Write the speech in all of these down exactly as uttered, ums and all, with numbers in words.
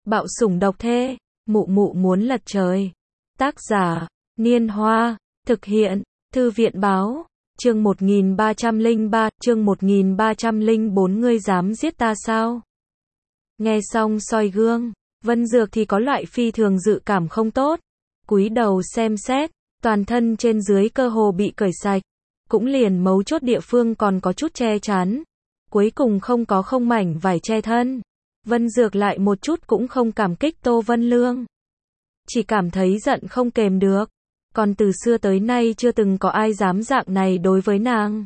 Bạo sủng độc thê, mụ mụ muốn lật trời. Tác giả, Niên Hoa, thực hiện, Thư viện báo, chương một nghìn ba trăm lẻ ba, chương một nghìn ba trăm lẻ bốn ngươi dám giết ta sao? Nghe xong soi gương, Vân Dược thì có loại phi thường dự cảm không tốt. Cúi đầu xem xét, toàn thân trên dưới cơ hồ bị cởi sạch, cũng liền mấu chốt địa phương còn có chút che chắn. Cuối cùng không có không mảnh vải che thân. Vân Dược lại một chút cũng không cảm kích Tô Vân Lương. Chỉ cảm thấy giận không kềm được. Còn từ xưa tới nay chưa từng có ai dám dạng này đối với nàng.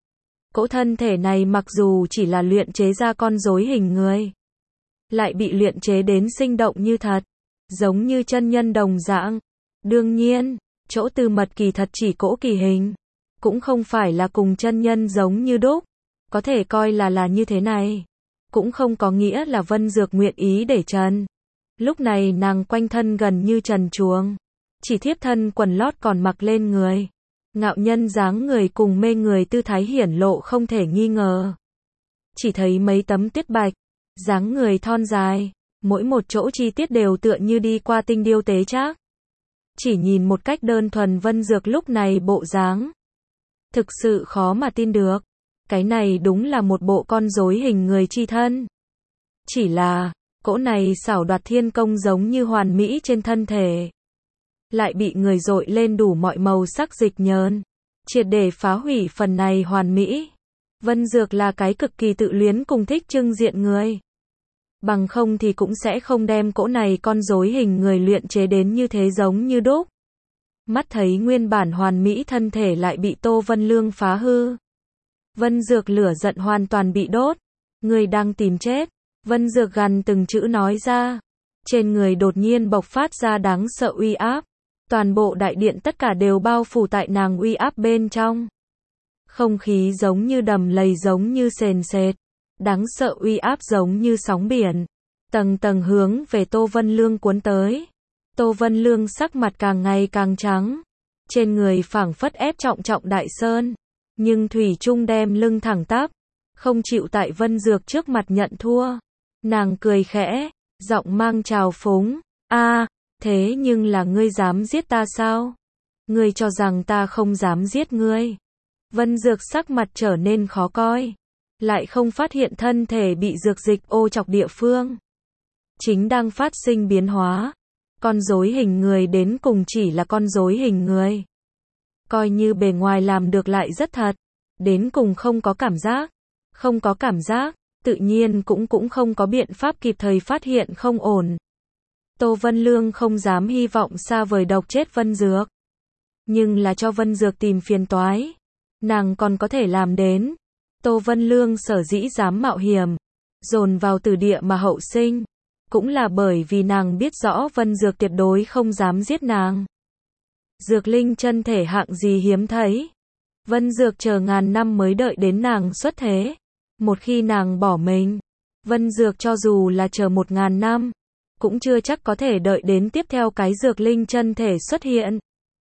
Cỗ thân thể này mặc dù chỉ là luyện chế ra con rối hình người, lại bị luyện chế đến sinh động như thật, giống như chân nhân đồng dạng. Đương nhiên, chỗ tư mật kỳ thật chỉ cỗ kỳ hình, cũng không phải là cùng chân nhân giống như đúc, có thể coi là là như thế này, cũng không có nghĩa là Vân Dược nguyện ý để trần. Lúc này nàng quanh thân gần như trần truồng, chỉ thiếp thân quần lót còn mặc lên người. Ngạo nhân dáng người cùng mê người tư thái hiển lộ không thể nghi ngờ. Chỉ thấy mấy tấm tuyết bạch, dáng người thon dài, mỗi một chỗ chi tiết đều tựa như đi qua tinh điêu tế trác. Chỉ nhìn một cách đơn thuần Vân Dược lúc này bộ dáng, thực sự khó mà tin được. Cái này đúng là một bộ con rối hình người chi thân. Chỉ là, cỗ này xảo đoạt thiên công giống như hoàn mỹ trên thân thể, lại bị người dội lên đủ mọi màu sắc dịch nhờn, triệt để phá hủy phần này hoàn mỹ. Vân Dược là cái cực kỳ tự luyến cùng thích trưng diện người. Bằng không thì cũng sẽ không đem cỗ này con rối hình người luyện chế đến như thế giống như đúc. Mắt thấy nguyên bản hoàn mỹ thân thể lại bị Tô Vân Lương phá hư. Vân Dược lửa giận hoàn toàn bị đốt. Người đang tìm chết. Vân Dược gằn từng chữ nói ra. Trên người đột nhiên bộc phát ra đáng sợ uy áp. Toàn bộ đại điện tất cả đều bao phủ tại nàng uy áp bên trong. Không khí giống như đầm lầy, giống như sền sệt. Đáng sợ uy áp giống như sóng biển. Tầng tầng hướng về Tô Vân Lương cuốn tới. Tô Vân Lương sắc mặt càng ngày càng trắng. Trên người phảng phất ép trọng trọng đại sơn. Nhưng thủy chung đem lưng thẳng tắp. Không chịu tại Vân Dược trước mặt nhận thua. Nàng cười khẽ, giọng mang trào phúng. A, thế nhưng là ngươi dám giết ta sao? Ngươi cho rằng ta không dám giết ngươi? Vân Dược sắc mặt trở nên khó coi. Lại không phát hiện thân thể bị dược dịch ô chọc địa phương chính đang phát sinh biến hóa. Con rối hình người đến cùng chỉ là con rối hình người. Coi như bề ngoài làm được lại rất thật, đến cùng không có cảm giác. Không có cảm giác, tự nhiên cũng cũng không có biện pháp kịp thời phát hiện không ổn. Tô Vân Lương không dám hy vọng xa vời độc chết Vân Dược. Nhưng là cho Vân Dược tìm phiền toái, nàng còn có thể làm đến. Tô Vân Lương sở dĩ dám mạo hiểm, dồn vào tử địa mà hậu sinh, cũng là bởi vì nàng biết rõ Vân Dược tuyệt đối không dám giết nàng. Dược linh chân thể hạng gì hiếm thấy. Vân Dược chờ ngàn năm mới đợi đến nàng xuất thế. Một khi nàng bỏ mình, Vân Dược cho dù là chờ một ngàn năm, cũng chưa chắc có thể đợi đến tiếp theo cái dược linh chân thể xuất hiện.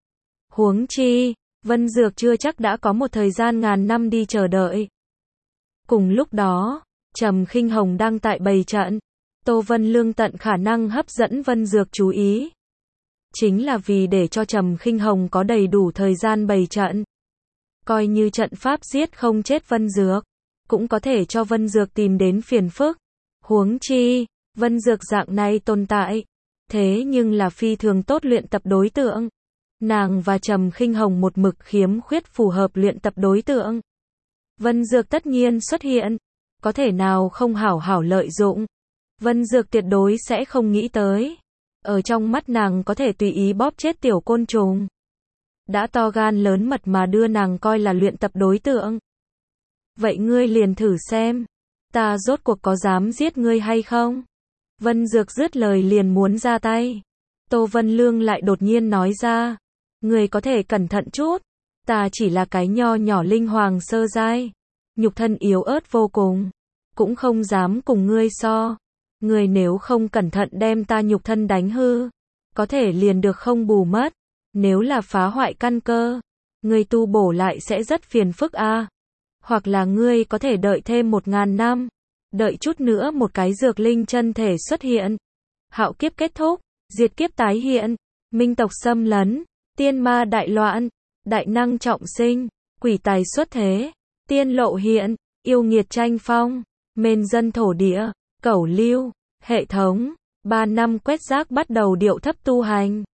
Huống chi, Vân Dược chưa chắc đã có một thời gian ngàn năm đi chờ đợi. Cùng lúc đó, Trầm Khinh Hồng đang tại bày trận. Tô Vân Lương tận khả năng hấp dẫn Vân Dược chú ý. Chính là vì để cho Trầm Khinh Hồng có đầy đủ thời gian bày trận. Coi như trận pháp giết không chết Vân Dược, cũng có thể cho Vân Dược tìm đến phiền phức. Huống chi, Vân Dược dạng này tồn tại, thế nhưng là phi thường tốt luyện tập đối tượng. Nàng và Trầm Khinh Hồng một mực khiếm khuyết phù hợp luyện tập đối tượng. Vân Dược tất nhiên xuất hiện, có thể nào không hảo hảo lợi dụng. Vân Dược tuyệt đối sẽ không nghĩ tới, ở trong mắt nàng có thể tùy ý bóp chết tiểu côn trùng. Đã to gan lớn mật mà đưa nàng coi là luyện tập đối tượng. Vậy ngươi liền thử xem, ta rốt cuộc có dám giết ngươi hay không? Vân Dược dứt lời liền muốn ra tay. Tô Vân Lương lại đột nhiên nói ra, ngươi có thể cẩn thận chút, ta chỉ là cái nho nhỏ linh hoàng sơ giai, nhục thân yếu ớt vô cùng, cũng không dám cùng ngươi so. Ngươi nếu không cẩn thận đem ta nhục thân đánh hư, có thể liền được không bù mất. Nếu là phá hoại căn cơ, ngươi tu bổ lại sẽ rất phiền phức a. Hoặc là ngươi có thể đợi thêm một ngàn năm, đợi chút nữa một cái dược linh chân thể xuất hiện. hạo kiếp kết thúc, diệt kiếp tái hiện, minh tộc xâm lấn, tiên ma đại loạn, đại năng trọng sinh, quỷ tài xuất thế, tiên lộ hiện, yêu nghiệt tranh phong, mên dân thổ địa, cẩu lưu, hệ thống, ba năm quét rác bắt đầu điệu thấp tu hành.